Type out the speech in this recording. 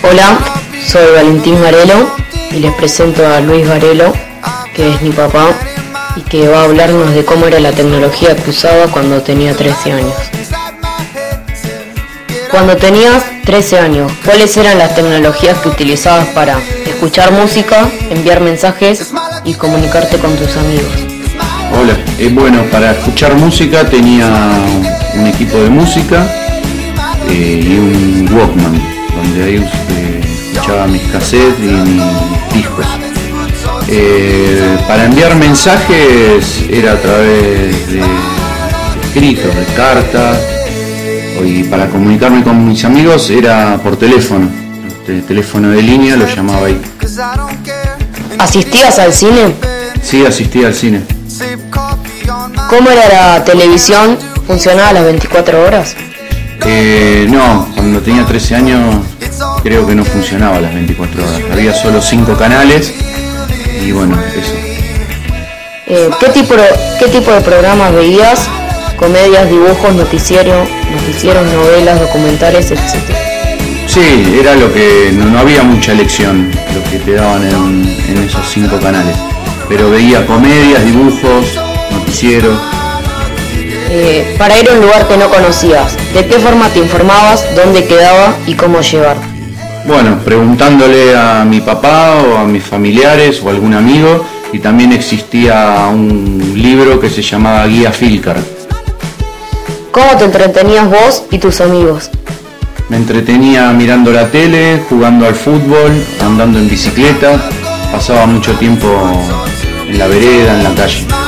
Hola, soy Valentín Varelo y les presento a Luis Varelo, que es mi papá y que va a hablarnos de cómo era la tecnología que usaba cuando tenía 13 años. Cuando tenías 13 años, ¿cuáles eran las tecnologías que utilizabas para escuchar música, enviar mensajes y comunicarte con tus amigos? Hola, bueno, para escuchar música tenía un equipo de música y un Walkman, donde ahí escuchaba mis cassettes y mis discos. Para enviar mensajes era a través de escritos, de cartas, y para comunicarme con mis amigos era por teléfono. El teléfono de línea lo llamaba ahí. ¿Asistías al cine? Sí, asistía al cine. ¿Cómo era la televisión? ¿Funcionaba a las 24 horas? No, cuando tenía 13 años creo que no funcionaba a las 24 horas. Había solo 5 canales y bueno, eso. ¿Qué tipo de programas veías? ¿Comedias, dibujos, noticieros, novelas, documentales, etcétera? Sí, era lo que no había mucha elección lo que te daban en esos 5 canales. Pero veía comedias, dibujos, noticieros. Para ir a un lugar que no conocías, ¿de qué forma te informabas, dónde quedaba y cómo llegar? Bueno, preguntándole a mi papá o a mis familiares o a algún amigo, y también existía un libro que se llamaba Guía Filcar. ¿Cómo te entretenías vos y tus amigos? Me entretenía mirando la tele, jugando al fútbol, andando en bicicleta, pasaba mucho tiempo en la vereda, en la calle.